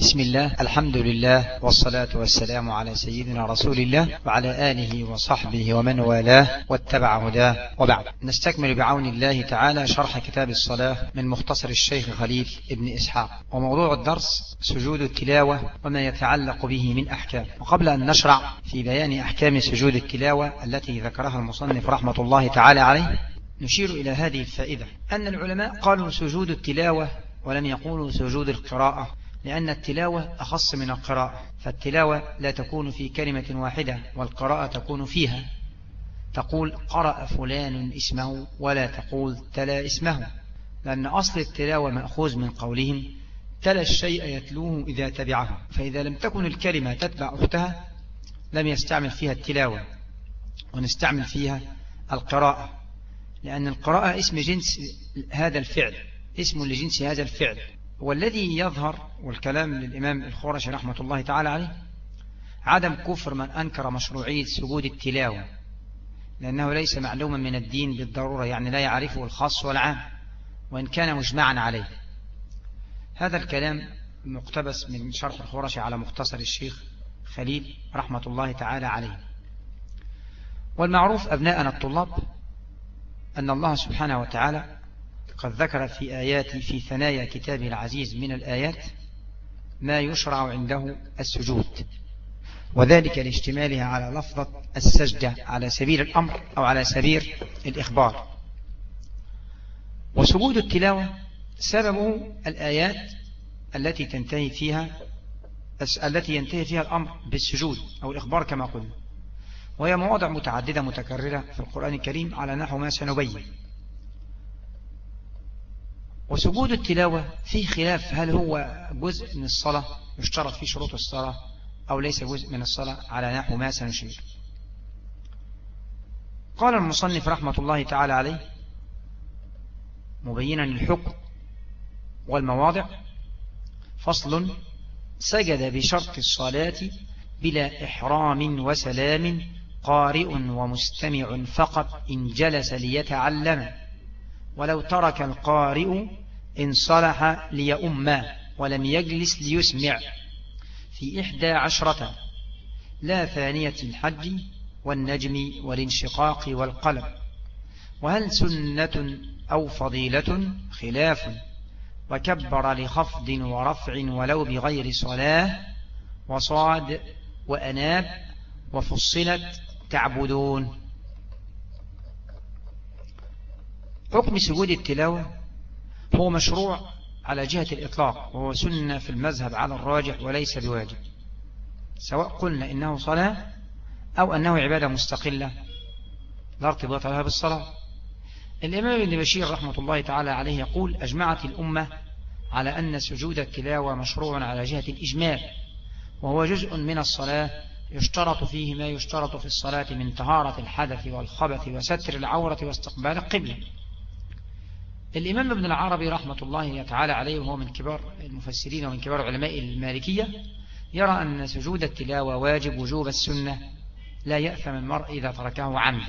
بسم الله، الحمد لله، والصلاة والسلام على سيدنا رسول الله وعلى آله وصحبه ومن والاه واتبع هداه، وبعد. نستكمل بعون الله تعالى شرح كتاب الصلاة من مختصر الشيخ خليل ابن إسحاق، وموضوع الدرس سجود التلاوة وما يتعلق به من أحكام. وقبل أن نشرع في بيان أحكام سجود التلاوة التي ذكرها المصنف رحمة الله تعالى عليه، نشير إلى هذه الفائدة: أن العلماء قالوا سجود التلاوة ولم يقولوا سجود القراءة، لأن التلاوة أخص من القراءة، فالتلاوة لا تكون في كلمة واحدة والقراءة تكون فيها. تقول قرأ فلان اسمه ولا تقول تلا اسمه، لأن أصل التلاوة مأخوذ من قولهم تلا الشيء يتلوه إذا تبعه، فإذا لم تكن الكلمة تتبع أختها لم يستعمل فيها التلاوة ونستعمل فيها القراءة، لأن القراءة اسم جنس هذا الفعل، اسم لجنس هذا الفعل. والذي يظهر، والكلام للإمام الخورشي رحمة الله تعالى عليه، عدم كفر من أنكر مشروعية سجود التلاوة، لأنه ليس معلوما من الدين بالضرورة، يعني لا يعرفه الخاص والعام وإن كان مجمعا عليه. هذا الكلام مقتبس من شرح الخورشي على مختصر الشيخ خليل رحمة الله تعالى عليه. والمعروف أبناءنا الطلاب أن الله سبحانه وتعالى قد ذكر في آيات في ثنايا كتابه العزيز من الآيات ما يشرع عنده السجود، وذلك لاشتمالها على لفظة السجدة على سبيل الأمر أو على سبيل الإخبار. وسجود التلاوة سببه الآيات التي ينتهي فيها الأمر بالسجود أو الإخبار كما قلنا، وهي مواضع متعددة متكررة في القرآن الكريم على نحو ما سنبين. وسجود التلاوة فيه خلاف، هل هو جزء من الصلاة يشترط فيه شروط الصلاة أو ليس جزء من الصلاة، على نحو ما سنشير. قال المصنف رحمة الله تعالى عليه مبينا الحكم والمواضع: فصل: سجد بشرط الصلاة بلا إحرام وسلام قارئ ومستمع فقط إن جلس ليتعلم، ولو ترك القارئ إن صلح ليؤم ولم يجلس ليسمع، في 11 لا ثانية الحج والنجم والانشقاق والقلم. وهل سنة أو فضيلة؟ خلاف، وكبر لخفض ورفع ولو بغير صلاة، وصاد وأناب وفصلت تعبدون. حكم سجود التلاوة: هو مشروع على جهة الإطلاق، وهو سنة في المذهب على الراجح وليس بواجب، سواء قلنا إنه صلاة أو أنه عبادة مستقلة لا ارتباط لها بالصلاة. الإمام ابن بشير رحمة الله تعالى عليه يقول: أجمعت الأمة على أن سجود التلاوة مشروع على جهة الإجمال، وهو جزء من الصلاة يشترط فيه ما يشترط في الصلاة من طهارة الحدث والخبث وستر العورة واستقبال القبلة. الإمام ابن العربي رحمة الله تعالى عليه، وهو من كبار المفسرين ومن كبار علماء المالكية، يرى أن سجود التلاوة واجب وجوب السنة، لا يأثم المرء إذا تركه عمدا.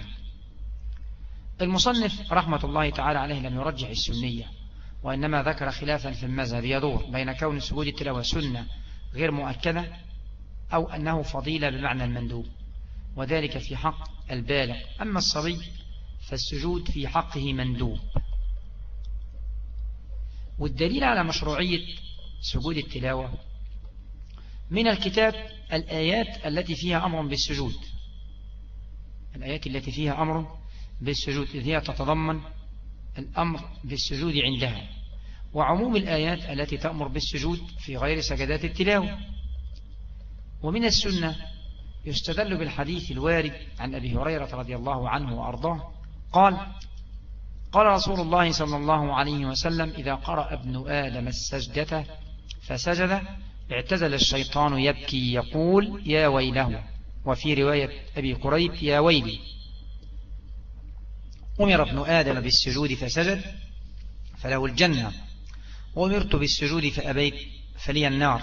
المصنف رحمة الله تعالى عليه لم يرجح السنية، وإنما ذكر خلافا في المذهب يدور بين كون سجود التلاوة سنة غير مؤكدة أو أنه فضيلة بمعنى المندوب، وذلك في حق البالغ. أما الصبي فالسجود في حقه مندوب. والدليل على مشروعية سجود التلاوة من الكتاب الآيات التي فيها أمر بالسجود، الآيات التي فيها أمر بالسجود، إذ هي تتضمن الأمر بالسجود عندها، وعموم الآيات التي تأمر بالسجود في غير سجدات التلاوة. ومن السنة يستدل بالحديث الوارد عن أبي هريرة رضي الله عنه وأرضاه قال رسول الله صلى الله عليه وسلم: إذا قرأ ابن آدم السجدة فسجد اعتزل الشيطان يبكي يقول يا ويله. وفي رواية أبي قريب يا ويلي. أمر ابن آدم بالسجود فسجد فله الجنة، وأمرت بالسجود فأبيت فلي النار.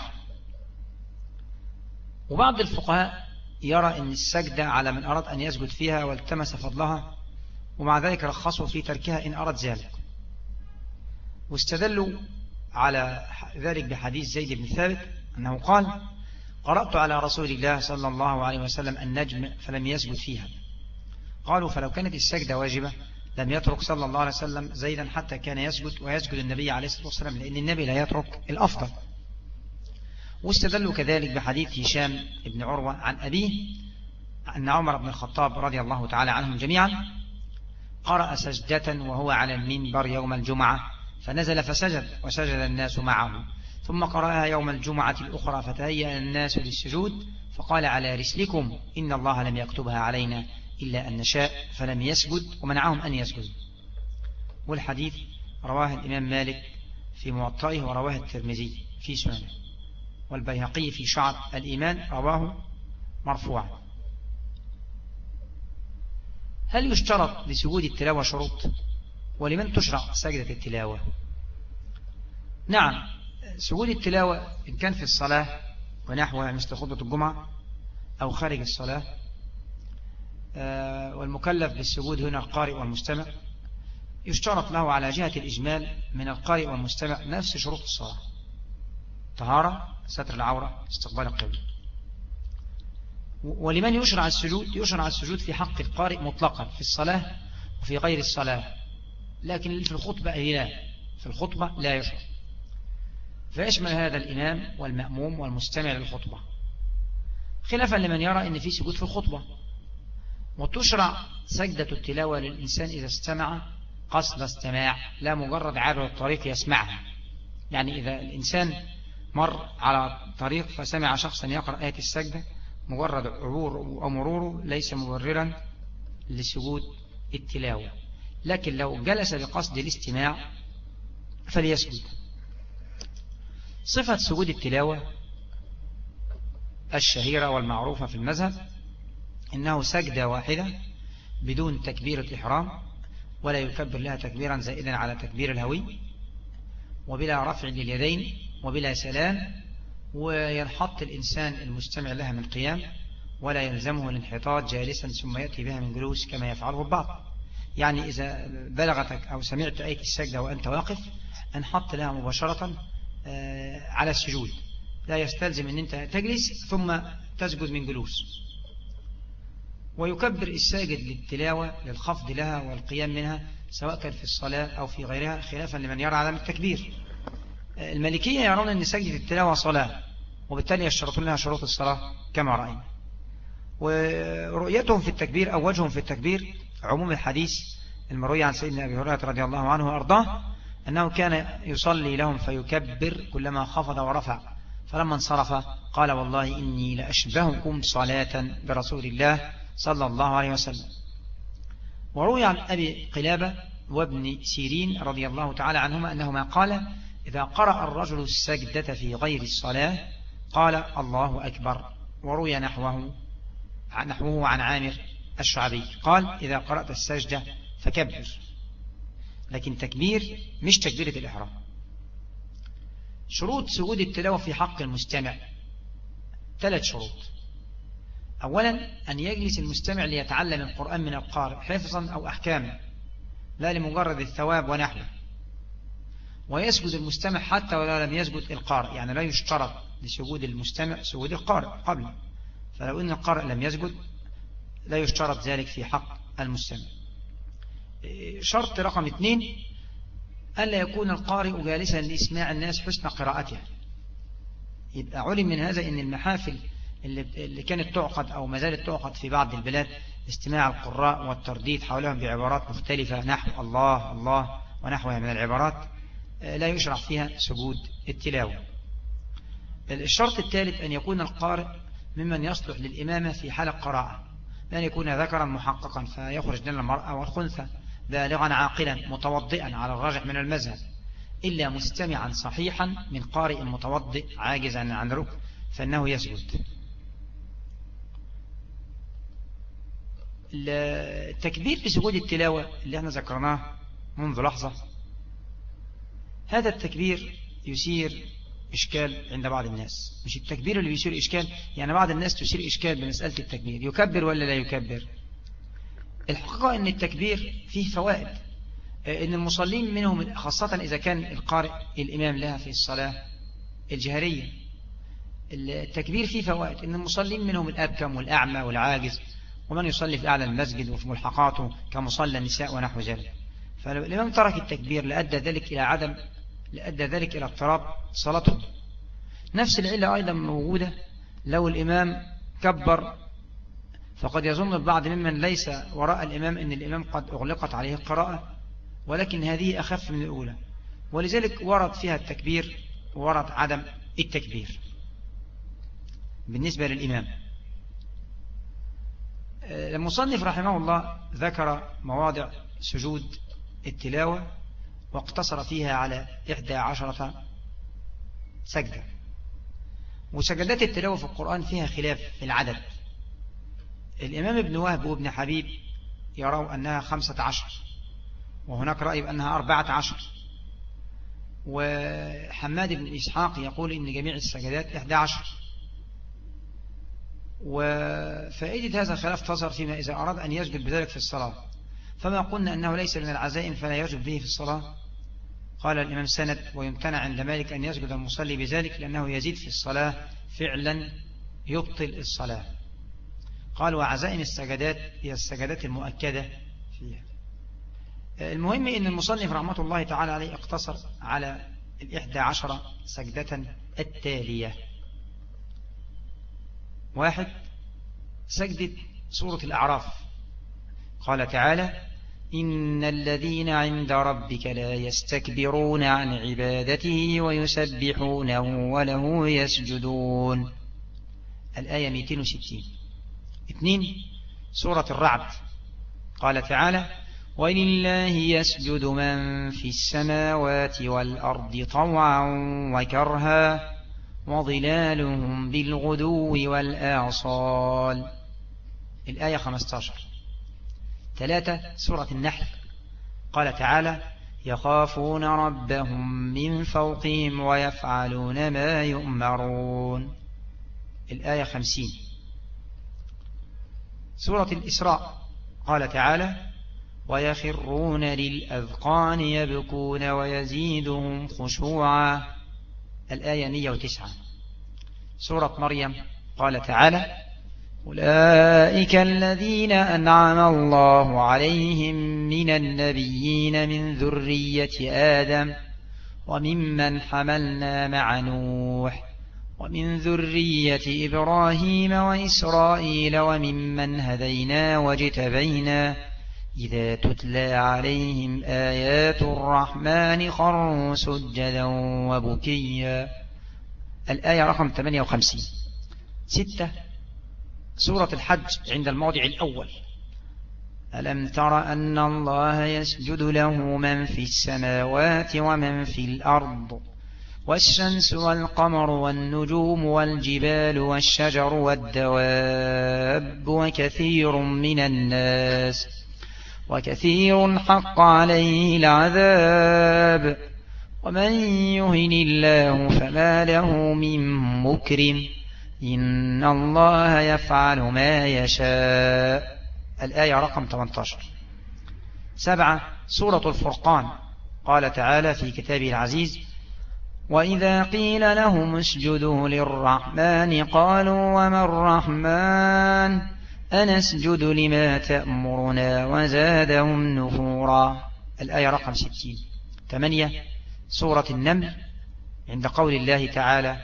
وبعض الفقهاء يرى أن السجدة على من أراد أن يسجد فيها والتمس فضلها، ومع ذلك رخصوا في تركها إن أراد ذلك، واستدلوا على ذلك بحديث زيد بن ثابت أنه قال: قرأت على رسول الله صلى الله عليه وسلم النجم فلم يسجد فيها. قالوا: فلو كانت السجدة واجبة لم يترك صلى الله عليه وسلم زيدا حتى كان يسجد، ويسجد النبي عليه الصلاة والسلام، لأن النبي لا يترك الأفضل. واستدلوا كذلك بحديث هشام بن عروة عن أبيه أن عمر بن الخطاب رضي الله تعالى عنهم جميعا قرأ سجدة وهو على المنبر يوم الجمعة، فنزل فسجد وسجد الناس معه، ثم قرأها يوم الجمعة الأخرى فتهيأ الناس للسجود، فقال: على رسلكم، إن الله لم يكتبها علينا إلا أن نشاء، فلم يسجد ومنعهم أن يسجد. والحديث رواه الإمام مالك في موطئه، ورواه الترمذي في سننه، والبيهقي في شعب الإيمان رواه مرفوعا. هل يشترط لسجود التلاوة شروط؟ ولمن تشرع سجدة التلاوة؟ نعم، سجود التلاوة إن كان في الصلاة ونحوها مثل خطبة الجمعة أو خارج الصلاة، والمكلف بالسجود هنا القارئ والمستمع، يشترط له على جهة الإجمال من القارئ والمستمع نفس شروط الصلاة: طهارة، ستر العورة، استقبال القبلة. ولمن يشرع السجود؟ يشرع السجود في حق القارئ مطلقا في الصلاة وفي غير الصلاة، لكن في الخطبة لا، في الخطبة لا يشرع، فيشمل هذا الإمام والمأموم والمستمع للخطبة، خلافا لمن يرى أن في سجود في الخطبة. وتشرع سجدة التلاوة للإنسان إذا استمع قصد استماع، لا مجرد عابر الطريق يسمعها. يعني إذا الإنسان مر على طريق فسمع شخصا يقرأ آية السجدة، مجرد عبور أو مروره ليس مبررا لسجود التلاوة، لكن لو جلس بقصد الاستماع فليسجد. صفة سجود التلاوة الشهيرة والمعروفة في المذهب إنه سجدة واحدة بدون تكبيرة إحرام، ولا يكبر لها تكبيرا زائدا على تكبير الهوي، وبلا رفع لليدين، وبلا سلام، وينحط الإنسان المستمع لها من قيام، ولا يلزمه الانحطاط جالسا ثم يأتي بها من جلوس كما يفعله البعض. يعني إذا بلغتك أو سمعت آية السجدة وأنت واقف، انحط لها مباشرة على السجود، لا يستلزم أن أنت تجلس ثم تسجد من جلوس. ويكبر الساجد للتلاوة للخفض لها والقيام منها، سواء كان في الصلاة أو في غيرها، خلافا لمن يرى عدم التكبير. المالكية يرون أن سجدة التلاوة صلاة، وبالتالي يشترطون لها شروط الصلاة كما رأينا. ورؤيتهم في التكبير أو وجههم في التكبير عموم الحديث المروي عن سيدنا أبي هريرة رضي الله عنه وأرضاه أنه كان يصلي لهم فيكبر كلما خفض ورفع، فلما انصرف قال: والله إني لأشبهكم صلاة برسول الله صلى الله عليه وسلم. وروي عن أبي قلابة وابن سيرين رضي الله تعالى عنهما أنهما قال: إذا قرأ الرجل السجدة في غير الصلاة قال: الله أكبر. وروي نحوه عن عامر الشعبي قال: إذا قرأت السجدة فكبر، لكن تكبير مش تكبيرة الإحرام. شروط سجود التلاوة في حق المستمع 3 شروط. أولا، أن يجلس المستمع ليتعلم القرآن من القارئ حفظا أو أحكاما، لا لمجرد الثواب ونحوه. ويسجد المستمع حتى ولو لم يسجد القارئ، يعني لا يشترط لسجود المستمع سجود القارئ قبل، فلو أن القارئ لم يسجد لا يشترط ذلك في حق المستمع. شرط رقم 2، ألا يكون القارئ جالسا لإسماع الناس حسن قراءته. يبقى علم من هذا أن المحافل اللي كانت تعقد أو ما زالت تعقد في بعض البلاد استماع القراء والترديد حولهم بعبارات مختلفة نحو الله الله ونحوها من العبارات، لا يشرع فيها سجود التلاوة. الشرط الثالث أن يكون القارئ ممن يصلح للإمامة في حال القراءة، لأن يكون ذكرا محققا فيخرج لنا المرأة والخنثى، بالغا عاقلا متوضئا على الراجح من المذهب، إلا مستمعا صحيحا من قارئ متوضئ عاجزا عن ركن فإنه يسجد. التكبير لسجود التلاوة اللي احنا ذكرناه منذ لحظة، هذا التكبير يثير إشكال عند بعض الناس. مش التكبير اللي يثير إشكال، يعني بعض الناس تثير إشكال بمسألة التكبير، يكبر ولا لا يكبر. الحقيقة أن التكبير فيه فوائد، أن المصلين منهم خاصة إذا كان القارئ الإمام لها في الصلاة الجهرية التكبير فيه فوائد، إن المصلين منهم الأبكم والأعمى والعاجز، ومن يصلي في أعلى المسجد وفي ملحقاته كمصلى النساء ونحو ذلك. فلو الإمام ترك التكبير لأدى ذلك إلى اضطراب صلاته. نفس العلة أيضا موجودة لو الإمام كبر، فقد يظن البعض ممن ليس وراء الإمام أن الإمام قد أغلقت عليه القراءة، ولكن هذه أخف من الأولى، ولذلك ورد فيها التكبير وورد عدم التكبير بالنسبة للإمام. المصنف رحمه الله ذكر مواضع سجود التلاوة واقتصر فيها على 11 سجدة. وسجدات التلاوة في القرآن فيها خلاف في العدد. الإمام ابن وهب وابن حبيب يروا أنها 15، وهناك رأي بأنها 14، وحماد بن إسحاق يقول إن جميع السجدات 11. وفائدة هذا الخلاف تظهر فيما إذا أراد أن يسجد بذلك في الصلاة. فما قلنا أنه ليس من العزائم فلا يسجد به في الصلاة. قال الإمام سند: ويمتنع عند مالك أن يسجد المصلي بذلك لأنه يزيد في الصلاة فعلا يبطل الصلاة. قال: وعزائم السجدات هي السجدات المؤكدة فيها. المهم أن المصنف رحمة الله تعالى عليه اقتصر على 11 سجدة التالية. 1. سجدة سورة الأعراف. قال تعالى: إن الذين عند ربك لا يستكبرون عن عبادته ويسبحونه وله يسجدون. الآية 260. 2. سورة الرعد. قال تعالى: ولله يسجد من في السماوات والأرض طوعا وكرها وظلالهم بالغدو والآصال. الآية 15. 3. سورة النحل. قال تعالى: يخافون ربهم من فوقهم ويفعلون ما يؤمرون. الآية 50. سورة الإسراء. قال تعالى: ويخرون للأذقان يبكون ويزيدهم خشوعا. الآية 109. سورة مريم. قال تعالى: أولئك الذين أنعم الله عليهم من النبيين من ذرية آدم وممن حملنا مع نوح ومن ذرية إبراهيم وإسرائيل وممن هدينا واجتبينا إذا تتلى عليهم آيات الرحمن خروا سجدا وبكيا. الآية رقم 58. 6. سورة الحج عند الموضع الأول. ألم تر أن الله يسجد له من في السماوات ومن في الأرض والشمس والقمر والنجوم والجبال والشجر والدواب وكثير حق عليه العذاب ومن يهن الله فما له من مكرم إن الله يفعل ما يشاء. الآية رقم 18. 7. سورة الفرقان. قال تعالى في كتابه العزيز: وإذا قيل لهم اسجدوا للرحمن قالوا وما الرحمن أنسجد لما تأمرنا وزادهم نفورا. الآية رقم 60. 8. سورة النمل عند قول الله تعالى: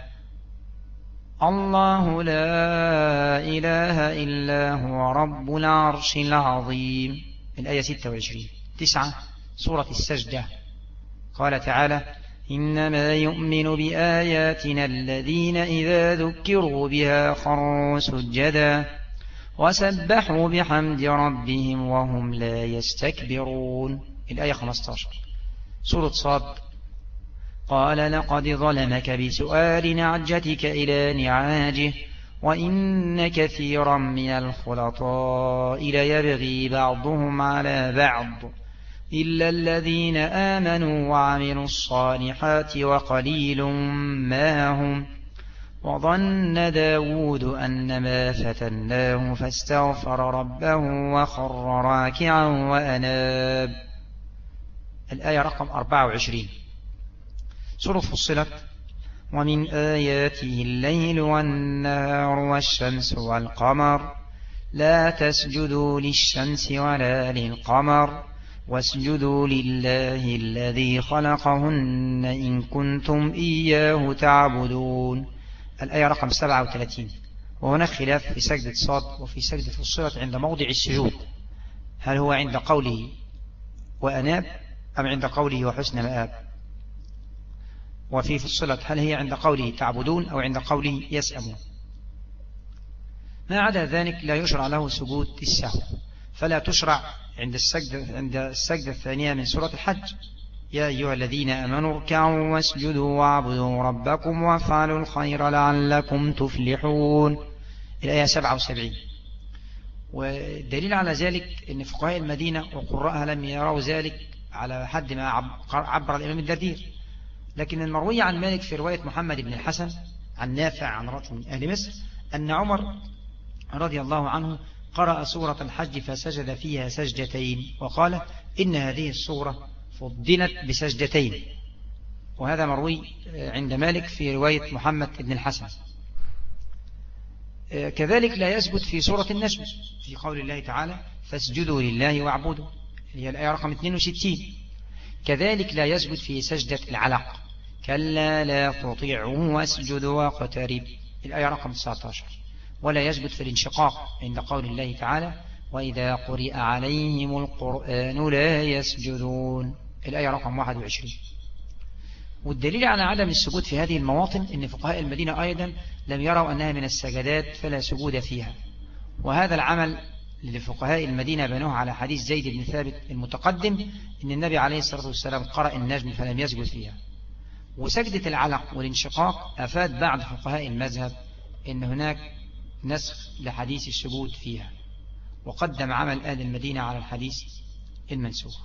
الله لا إله إلا هو رب العرش العظيم. الآية 26. 9. سورة السجدة. قال تعالى: إنما يؤمن بآياتنا الذين إذا ذكروا بها خروا سجدا وسبحوا بحمد ربهم وهم لا يستكبرون. الآية 15. سورة صاد. قال: لقد ظلمك بسؤال نعجتك إلى نعاجه وإن كثيرا من الخلطاء ليبغي بعضهم على بعض إلا الذين آمنوا وعملوا الصالحات وقليل ما هم وظن داود أنما فتناه فاستغفر ربه وخر راكعا وأناب. الآية رقم 24. سورة فصلت. ومن آياته الليل والنهار والشمس والقمر لا تسجدوا للشمس ولا للقمر واسجدوا لله الذي خلقهن إن كنتم إياه تعبدون. الآية رقم 37. وهناك خلاف في سجدة صاد وفي سجدة فصلت عند موضع السجود، هل هو عند قوله وأناب أم عند قوله وحسن مآب؟ وفي فصلت هل هي عند قوله تعبدون أو عند قوله يسأمون؟ ما عدا ذلك لا يشرع له سجود السهو، فلا تشرع عند السجدة الثانية من سورة الحج: يا أيها الذين آمنوا اركعوا واسجدوا واعبدوا ربكم وافعلوا الخير لعلكم تفلحون، الآية 77. والدليل على ذلك أن فقهاء المدينة وقراءها لم يروا ذلك على حد ما عبر الإمام الدردير، لكن المروي عن مالك في رواية محمد بن الحسن عن نافع عن رجل من أهل مصر أن عمر رضي الله عنه قرأ سورة الحج فسجد فيها سجدتين وقال إن هذه السورة فضلت بسجدتين، وهذا مروي عند مالك في رواية محمد بن الحسن. كذلك لا يثبت في سورة النجم في قول الله تعالى فاسجدوا لله واعبدوا، هي الآية رقم 62. كذلك لا يثبت في سجدة العلق: كلا لا تطيعه واسجد واقترب، الآية رقم 19. ولا يثبت في الانشقاق عند قول الله تعالى وإذا قرئ عليهم القرآن لا يسجدون، الآية رقم 21. والدليل على عدم السجود في هذه المواطن أن فقهاء المدينة أيضا لم يروا أنها من السجدات فلا سجود فيها، وهذا العمل لفقهاء المدينة بنوه على حديث زيد بن ثابت المتقدم أن النبي عليه الصلاة والسلام قرأ النجم فلم يسجد فيها. وسجدة العلق والانشقاق أفاد بعض فقهاء المذهب أن هناك نسخ لحديث السجود فيها، وقدم عمل أهل المدينة على الحديث المنسوخ.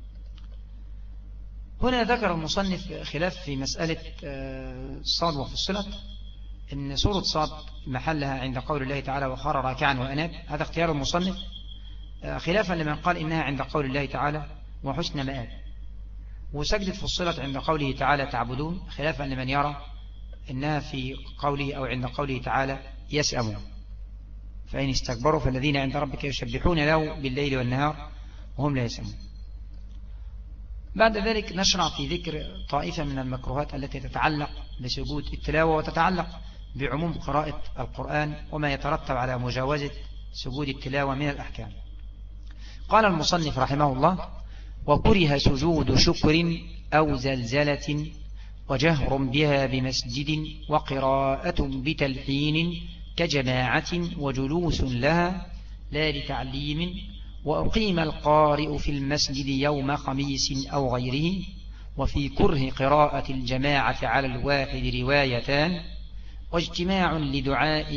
هنا ذكر المصنف خلاف في مسألة صاد وفصلت، إن سورة صاد محلها عند قول الله تعالى وخر راكعا وأناب، هذا اختيار المصنف خلافا لمن قال إنها عند قول الله تعالى وحسن مآب. وسجدة فصلت عند قوله تعالى تعبدون خلافا لمن يرى إنها في قوله أو عند قوله تعالى يسأمون، فإن استكبروا فالذين عند ربك يسبحون له بالليل والنهار وهم لا يسأمون. بعد ذلك نشرع في ذكر طائفة من المكروهات التي تتعلق بسجود التلاوة وتتعلق بعموم قراءة القرآن وما يترتب على مجاوزة سجود التلاوة من الأحكام. قال المصنف رحمه الله: وكره سجود شكر أو زلزلة وجهر بها بمسجد وقراءة بتلحين كجماعة وجلوس لها لا لتعليم، وأقيم القارئ في المسجد يوم خميس أو غيره، وفي كره قراءة الجماعة على الواحد روايتان، واجتماع لدعاء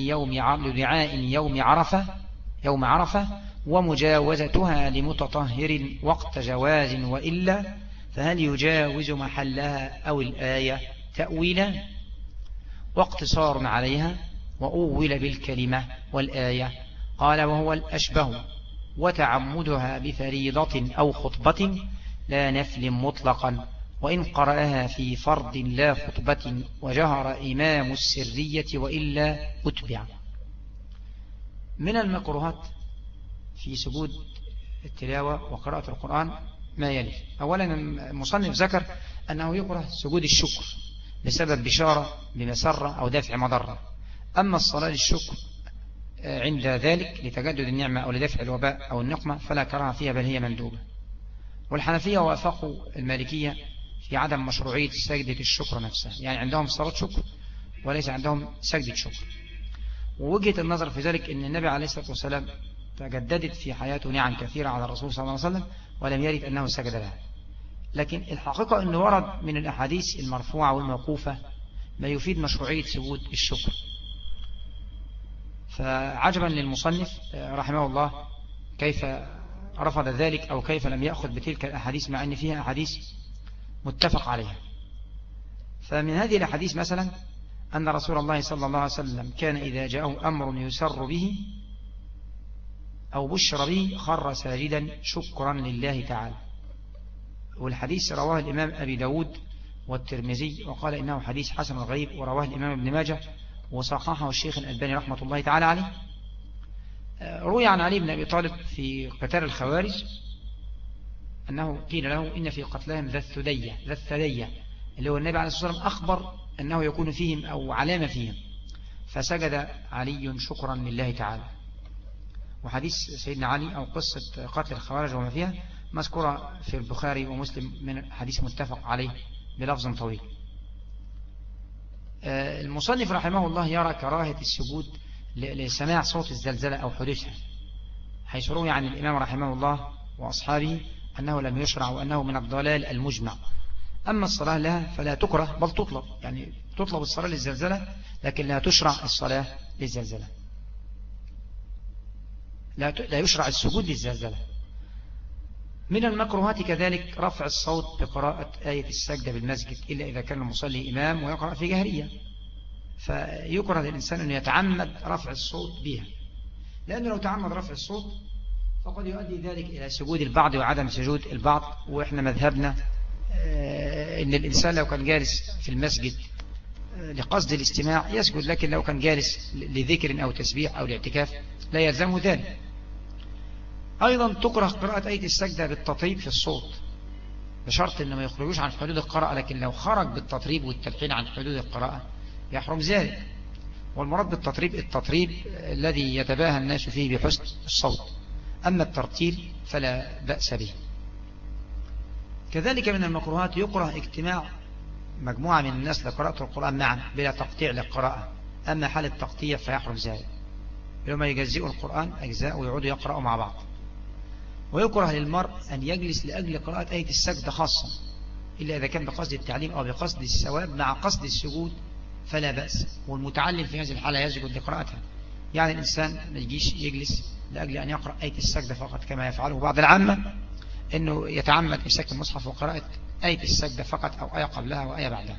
يوم عرفة ومجاوزتها لمتطهر وقت جواز، وإلا فهل يجاوز محلها أو الآية تأويلا؟ واقتصار عليها وأول بالكلمة والآية. قال: وهو الأشبه، وتعمدها بفريضة أو خطبة لا نفل مطلقا، وإن قرأها في فرض لا خطبة وجهر إمام السرية وإلا أتبع. من المكروهات في سجود التلاوة وقراءة القرآن ما يلي: أولا المصنف ذكر أنه يكره سجود الشكر بسبب بشارة بمسرة أو دافع مضرة، أما الصلاة للشكر عند ذلك لتجدد النعمة أو لدفع الوباء أو النقمة فلا كراهة فيها بل هي مندوبة. والحنفية وافقوا المالكية في عدم مشروعية سجدة الشكر نفسها، يعني عندهم صلاة شكر وليس عندهم سجدة شكر. ووجهة النظر في ذلك أن النبي عليه الصلاة والسلام تجددت في حياته نعم كثيرة على الرسول صلى الله عليه وسلم ولم يرد أنه سجد لها، لكن الحقيقة أنه ورد من الأحاديث المرفوعة والموقوفة ما يفيد مشروعية سجود الشكر. فعجبا للمصنف رحمه الله كيف رفض ذلك أو كيف لم يأخذ بتلك الأحاديث مع أن فيها أحاديث متفق عليها. فمن هذه الأحاديث مثلا أن رسول الله صلى الله عليه وسلم كان إذا جاءه أمر يسر به أو بشر به خر ساجدا شكرا لله تعالى. والحديث رواه الإمام أبي داود والترمذي، وقال إنه حديث حسن غريب، ورواه الإمام ابن ماجه وصححه الشيخ الألباني رحمة الله تعالى عليه. روي عن علي بن أبي طالب في قتال الخوارج أنه قيل له إن في قتلهم ذا الثدية اللي هو النبي عليه الصلاة والسلام أخبر أنه يكون فيهم أو علامة فيهم، فسجد علي شكرا لله تعالى. وحديث سيدنا علي أو قصة قتل الخوارج وما فيها مذكورة في البخاري ومسلم من حديث متفق عليه بلفظ طويل. المصنف رحمه الله يرى كراهة السجود لسماع صوت الزلزلة أو حدوثها، حيث روي عن الإمام رحمه الله وأصحابه أنه لم يشرع وأنه من الضلال المجمع. أما الصلاة لها فلا تكره بل تطلب، يعني تطلب الصلاة للزلزلة لكن لا تشرع الصلاة للزلزلة، لا يشرع السجود للزلزلة. من المكروهات كذلك رفع الصوت بقراءة آية السجدة بالمسجد، إلا إذا كان المصلي إمام ويقرأ في جهرية، فيكره للإنسان أن يتعمد رفع الصوت بها، لأنه لو تعمد رفع الصوت فقد يؤدي ذلك إلى سجود البعض وعدم سجود البعض. وإحنا مذهبنا إن الإنسان لو كان جالس في المسجد لقصد الاستماع يسجد، لكن لو كان جالس لذكر أو تسبيح أو لاعتكاف لا يلزمه ذلك. أيضا تكره قراءة آية السجدة بالتطريب في الصوت، بشرط أنه ما يخرجوش عن حدود القراءة، لكن لو خرج بالتطريب والتلحين عن حدود القراءة يحرم ذلك. والمراد بالتطريب التطريب الذي يتباهى الناس فيه بحسن الصوت، أما الترتيل فلا بأس به. كذلك من المكروهات يكره اجتماع مجموعة من الناس لقراءة القرآن معا بلا تقطيع للقراءة، أما حال التقطيع فيحرم ذلك، لما يجزئوا القرآن أجزاء ويعودوا يقرأوا مع بعض. ويكره للمرء أن يجلس لأجل قراءة آية السجدة خاصة، إلا إذا كان بقصد التعليم أو بقصد الثواب مع قصد السجود فلا بأس، والمتعلم في هذه الحالة يسجد لقراءتها. يعني الإنسان ما يجيش يجلس لأجل أن يقرأ آية السجدة فقط كما يفعله بعض العامة، أنه يتعمد إمساك المصحف وقراءة آية السجدة فقط أو آية قبلها وآية بعدها.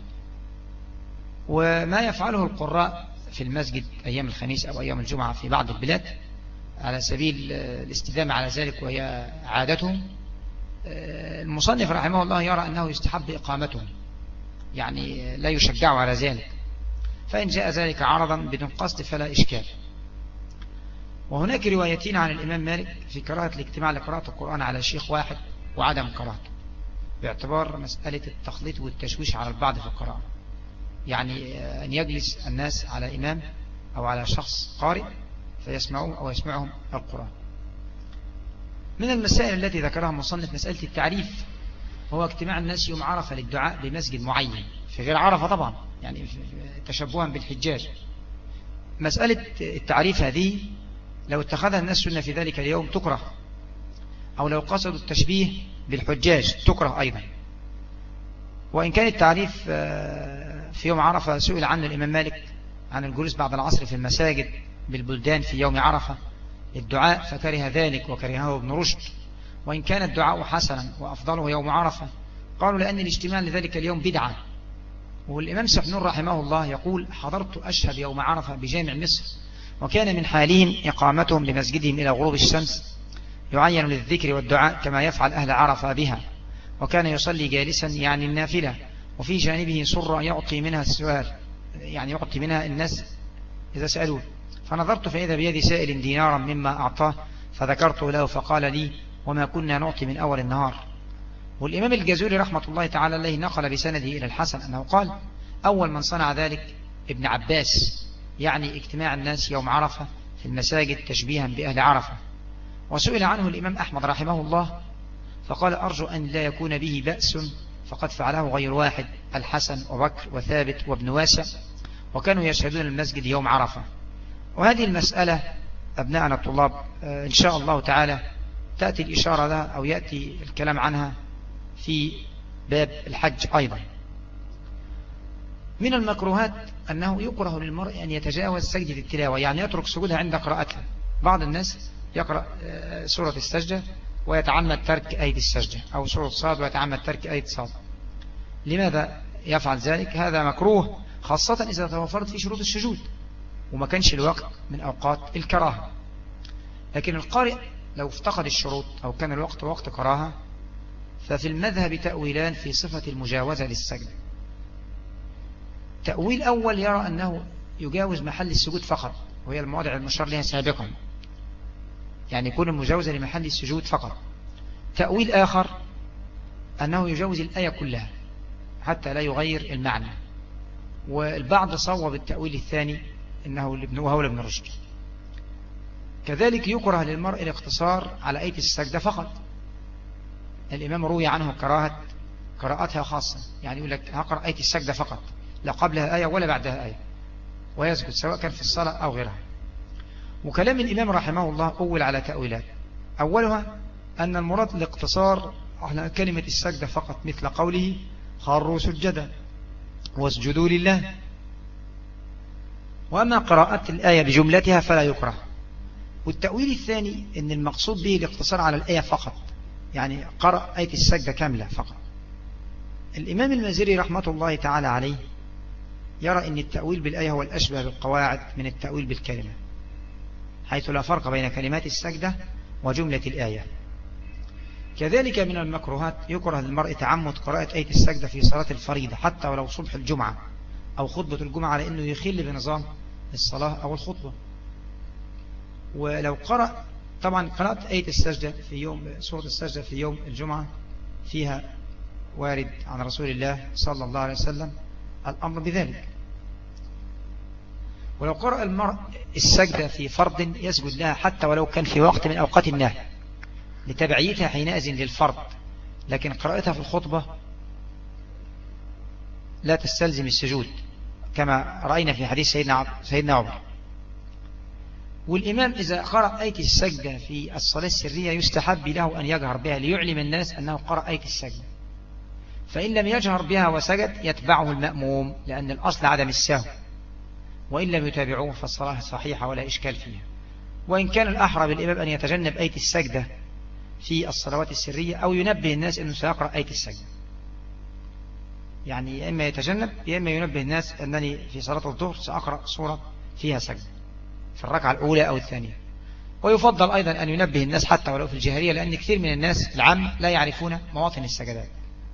وما يفعله القراء في المسجد أيام الخميس أو أيام الجمعة في بعض البلاد على سبيل الاستدامة على ذلك وهي عادتهم، المصنف رحمه الله يرى أنه يستحب إقامتهم، يعني لا يشجعوا على ذلك، فإن جاء ذلك عرضا بدون قصد فلا إشكال. وهناك روايتين عن الإمام مالك في كراهة الاجتماع لقراءة القرآن على شيخ واحد وعدم كراهته، باعتبار مسألة التخليط والتشويش على البعض في القراءة، يعني أن يجلس الناس على إمام أو على شخص قارئ فيسمعوه أو يسمعهم القرآن. من المسائل التي ذكرها المصنف مسألة التعريف، هو اجتماع الناس يوم عرفة للدعاء بمسجد معين في غير عرفة طبعا، يعني تشبها بالحجاج. مسألة التعريف هذه لو اتخذها الناس سنة في ذلك اليوم تكره، أو لو قصدوا التشبيه بالحجاج تكره أيضا. وإن كان التعريف في يوم عرفة سئل عنه الإمام مالك عن الجلوس بعد العصر في المساجد بالبلدان في يوم عرفة الدعاء فكره ذلك وكرهه ابن رشد، وإن كان الدعاء حسنا وأفضله يوم عرفة قالوا لأن الاجتماع لذلك اليوم بدعة. والإمام سحنون رحمه الله يقول حضرت أشهد يوم عرفة بجامع مصر، وكان من حالهم إقامتهم لمسجدهم إلى غروب الشمس يعين للذكر والدعاء كما يفعل أهل عرفة بها، وكان يصلي جالسا يعني النافلة، وفي جانبه سرة يعطي منها السؤال، يعني يعطي منها الناس إذا سألوه. فنظرت فإذا بيدي سائل دينارا مما أعطاه فذكرت له فقال لي وما كنا نعطي من أول النهار. والإمام الجزوري رحمة الله تعالى عليه نقل بسنده إلى الحسن أنه قال أول من صنع ذلك ابن عباس، يعني اجتماع الناس يوم عرفة في المساجد تشبيها بأهل عرفة. وسئل عنه الإمام أحمد رحمه الله فقال أرجو أن لا يكون به بأس فقد فعله غير واحد، الحسن وبكر وثابت وابن واسع، وكانوا يشهدون المسجد يوم عرفة. وهذه المسألة أبناءنا الطلاب إن شاء الله تعالى تأتي الإشارة لها أو يأتي الكلام عنها في باب الحج أيضا. من المكروهات أنه يكره للمرء أن يتجاوز سجدة التلاوة، يعني يترك سجودها عند قراءتها. بعض الناس يقرأ سورة السجدة ويتعمد ترك آية السجدة، أو سورة صاد ويتعمد ترك آية صاد. لماذا يفعل ذلك؟ هذا مكروه، خاصة إذا توفرت في شروط السجود وما كانش الوقت من أوقات الكراهة. لكن القارئ لو افتقد الشروط أو كان الوقت وقت كراهة ففي المذهب تأويلان في صفة المجاوزة للسجدة. تأويل أول يرى أنه يجاوز محل السجود فقط، وهي المواضع المشار لها سابقا، يعني يكون مجاوزا لمحل السجود فقط. تأويل آخر أنه يجاوز الآية كلها حتى لا يغير المعنى، والبعض صوب التأويل الثاني وهو لابن رشد. كذلك يكره للمرء الاقتصار على آية السجدة فقط. الإمام روي عنه قراءتها خاصة، يعني يقول لك هقرأ آية السجدة فقط، لا قبلها آية ولا بعدها آية، ويسجد سواء كان في الصلاة أو غيرها. وكلام الإمام رحمه الله أول على تأويلات، أولها أن المراد الاقتصار على كلمة السجدة فقط، مثل قوله خروا سجدا واسجدوا لله. وأما قراءة الآية بجملتها فلا يكره. والتأويل الثاني أن المقصود به الاقتصار على الآية فقط، يعني قرأ آية السجدة كاملة فقط. الإمام المازري رحمة الله تعالى عليه يرى أن التأويل بالآية هو الأشبه بالقواعد من التأويل بالكلمة، حيث لا فرق بين كلمات السجدة وجملة الآية. كذلك من المكروهات يكره للمرء تعمد قراءة آية السجدة في صلاة الفريضة، حتى ولو صبح الجمعة أو خطبة الجمعة، لأنه يخل بنظام الصلاة أو الخطبة. ولو قرأ، طبعا قراءة آية السجدة في يوم سورة السجدة في يوم الجمعة فيها وارد عن رسول الله صلى الله عليه وسلم الأمر بذلك. ولو قرأ المرء السجدة في فرض يسجد لها حتى ولو كان في وقت من أوقات النهي لتبعيتها حينئذ للفرض، لكن قراءتها في الخطبة لا تستلزم السجود كما رأينا في حديث سيدنا عمر. والإمام إذا قرأ آية السجدة في الصلاة السرية يستحب له أن يجهر بها ليعلم الناس أنه قرأ آية السجدة، فإن لم يجهر بها وسجد يتبعه المأموم، لأن الأصل عدم السهو، وإن لم يتابعوه فالصلاة صحيحة ولا إشكال فيها. وإن كان الأحرى بالإمام أن يتجنب آية السجدة في الصلوات السرية أو ينبه الناس أنه سيقرأ آية السجدة، يعني يا إما يتجنب يا إما ينبه الناس أنني في صلاة الظهر سأقرأ سورة فيها سجدة في الركعة الأولى أو الثانية. ويفضل أيضا أن ينبه الناس حتى ولو في الجهرية، لأن كثير من الناس العام لا يعرفون مواطن السجدات.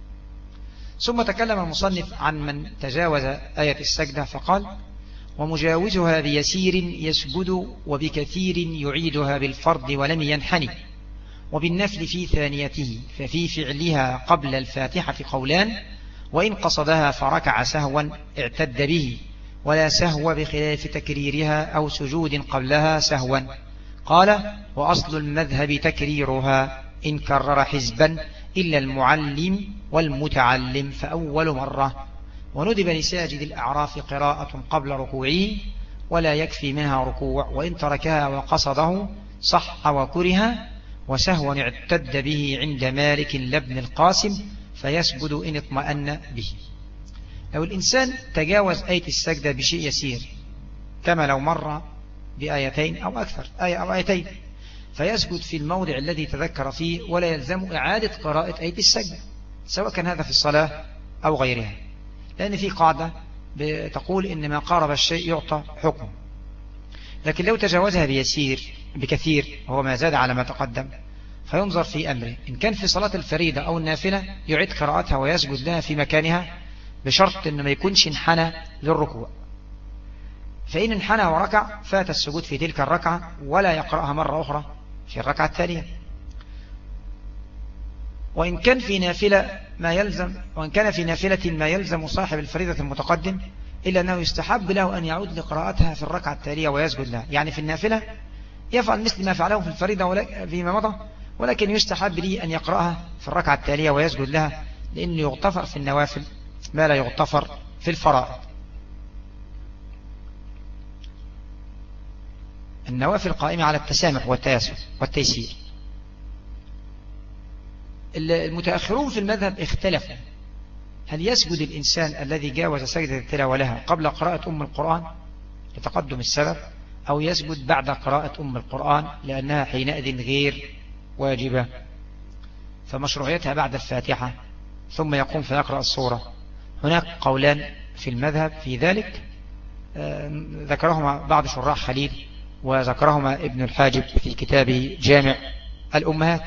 ثم تكلم المصنف عن من تجاوز آية السجدة فقال: ومجاوزها بيسير يسجد وبكثير يعيدها بالفرض ولم ينحني، وبالنفل في ثانيته، ففي فعلها قبل الفاتحة قولان، وإن قصدها فركع سهوا اعتد به، ولا سهو بخلاف تكريرها أو سجود قبلها سهوا. قال: وأصل المذهب تكريرها إن كرر حزبا إلا المعلم والمتعلم فأول مرة، وندب لساجد الأعراف قراءة قبل ركوعه ولا يكفي منها ركوع، وإن تركها وقصده صح وكره، وسهوا اعتد به عند مالك لابن القاسم فيسجد إن اطمأن به. لو الإنسان تجاوز آية السجدة بشيء يسير، كما لو مر بآيتين أو أكثر، آية أو آيتين، فيسجد في الموضع الذي تذكر فيه ولا يلزم إعادة قراءة آية السجدة، سواء كان هذا في الصلاة أو غيرها، لأن في قاعدة بتقول إن ما قارب الشيء يعطى حكم. لكن لو تجاوزها بكثير وهو ما زاد على ما تقدم فينظر في أمره، إن كان في صلاة الفريضة أو النافلة يعيد قراءتها ويسجد لها في مكانها بشرط أنه ما يكونش انحنى للركوع، فإن انحنى وركع فات السجود في تلك الركعة ولا يقرأها مرة أخرى في الركعة الثانية. وإن كان في نافلة ما يلزم صاحب الفريضة المتقدم، إلا أنه يستحب له أن يعود لقراءتها في الركعة التالية ويسجد لها، يعني في النافلة يفعل مثل ما فعله في الفريضة فيما مضى، ولكن يستحب لي أن يقرأها في الركعة التالية ويسجد لها، لأنه يغتفر في النوافل ما لا يغتفر في الفرائض. النوافل قائمة على التسامح والتيسير. المتأخرون في المذهب اختلفوا هل يسجد الإنسان الذي جاوز سجدة التلاوة لها قبل قراءة أم القرآن لتقدم السبب، أو يسجد بعد قراءة أم القرآن لأنها حينئذ غير واجبة، فمشروعيتها بعد الفاتحة ثم يقوم فيقرأ السورة. هناك قولان في المذهب في ذلك، ذكرهما بعض شراح خليل وذكرهما ابن الحاجب في كتابه جامع الأمهات.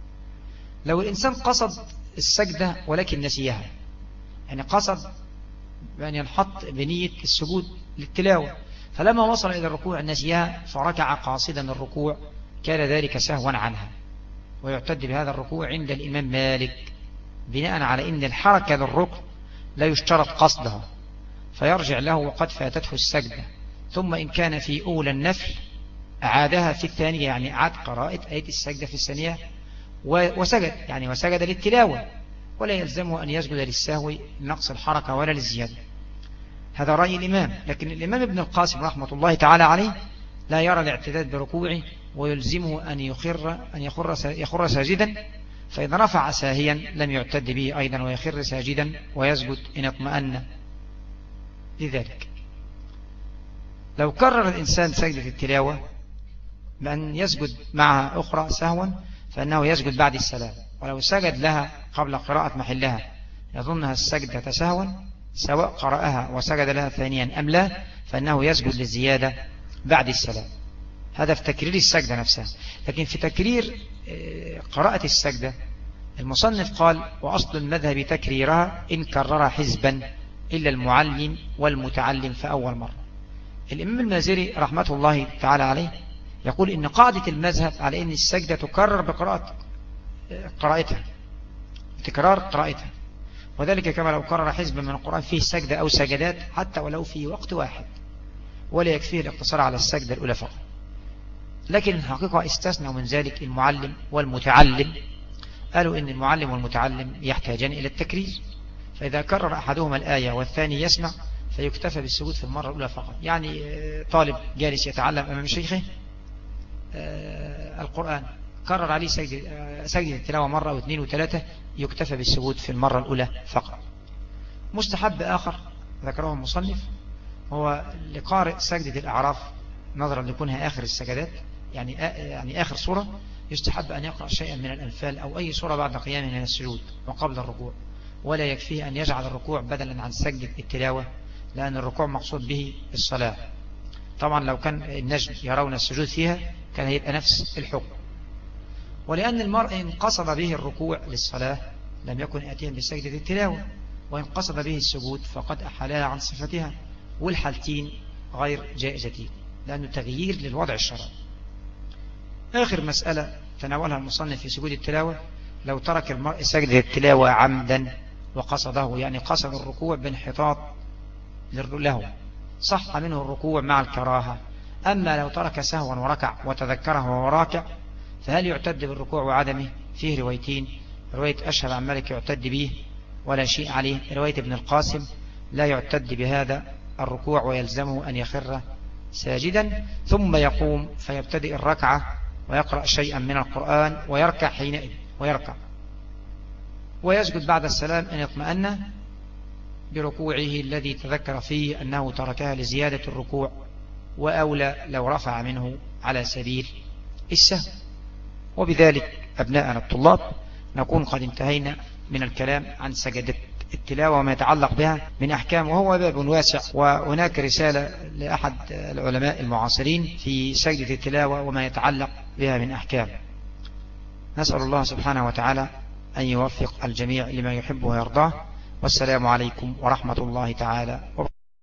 لو الإنسان قصد السجدة ولكن نسيها، يعني قصد بأن ينحط بنية السجود للتلاوة، فلما وصل إلى الركوع نسيها فركع قاصدا الركوع كان ذلك سهوا عنها، ويعتد بهذا الركوع عند الإمام مالك بناء على أن الحركة للركن لا يشترط قصدها، فيرجع له وقد فاتته السجدة، ثم إن كان في أولى النفل أعادها في الثانية، يعني أعاد قراءة آية السجدة في الثانية وسجد، يعني وسجد للتلاوة، ولا يلزمه أن يسجد للسهو لنقص الحركة ولا للزيادة. هذا رأي الإمام. لكن الإمام ابن القاسم رحمة الله تعالى عليه لا يرى الاعتداد بركوعه، ويلزمه أن يخر ساجدا، فإذا رفع ساهيا لم يعتد به أيضا ويخر ساجدا ويسجد إن اطمأن لذلك. لو كرر الإنسان سجدة التلاوة بأن يسجد معها أخرى سهوا فإنه يسجد بعد السلام، ولو سجد لها قبل قراءة محلها يظنها السجدة سهوا سواء قرأها وسجد لها ثانيا أم لا، فإنه يسجد للزيادة بعد السلام. هذا في تكرير السجدة نفسها. لكن في تكرير قراءة السجدة المصنف قال: وأصل المذهب تكريرها إن كرر حزبا إلا المعلم والمتعلم فأول مرة. الإمام المازري رحمة الله تعالى عليه يقول إن قاعدة المذهب على إن السجدة تكرر قراءتها، تكرار قراءتها، وذلك كما لو كرر حزب من القرآن فيه سجدة أو سجدات حتى ولو في وقت واحد، ولا يكفيه الاقتصار على السجدة الأولى فقط. لكن الحقيقة استثنوا من ذلك المعلم والمتعلم، قالوا إن المعلم والمتعلم يحتاجان إلى التكرير، فإذا كرر أحدهما الآية والثاني يسمع فيكتفى بالسجود في المرة الأولى فقط. يعني طالب جالس يتعلم أمام شيخه القرآن كرر عليه سجد التلاوة مرة أو اثنين وثلاثة، يكتفى بالسجود في المرة الأولى فقط. مستحب آخر ذكره المصنف هو لقارئ سجدة الأعراف نظرا لكونها آخر السجدات، يعني آخر سورة، يستحب أن يقرأ شيئا من الأنفال أو أي سورة بعد قيامه من السجود وقبل الركوع، ولا يكفيه أن يجعل الركوع بدلا عن سجدة التلاوة، لأن الركوع مقصود به الصلاة. طبعا لو كان النجم يرون السجود فيها كان يبقى نفس الحكم. ولأن المرء إن قصد به الركوع للصلاة لم يكن آتيا بسجدة التلاوة، وإن قصد به السجود فقد أحالها عن صفتها، والحالتين غير جائزتين لأنه تغيير للوضع الشرعي. آخر مسألة تناولها المصنف في سجود التلاوة: لو ترك المرء سجدة التلاوة عمدا وقصده، يعني قصد الركوع بانحطاط له، صح منه الركوع مع الكراهة. أما لو ترك سهوا وركع وتذكره وهو راكع فهل يعتد بالركوع وعدمه؟ فيه روايتين: رواية أشهب عن مالك يعتد به ولا شيء عليه، رواية ابن القاسم لا يعتد بهذا الركوع ويلزمه أن يخر ساجدا ثم يقوم فيبتدئ الركعة ويقرأ شيئا من القرآن ويركع حينئذ ويسجد بعد السلام إن اطمأن بركوعه الذي تذكر فيه أنه تركها لزيادة الركوع، وأولى لو رفع منه على سبيل السهو. وبذلك أبناءنا الطلاب نكون قد انتهينا من الكلام عن سجدة التلاوة وما يتعلق بها من أحكام، وهو باب واسع، وهناك رسالة لأحد العلماء المعاصرين في سجدة التلاوة وما يتعلق بها من أحكام. نسأل الله سبحانه وتعالى أن يوفق الجميع لما يحب ويرضاه، والسلام عليكم ورحمة الله تعالى وبركاته.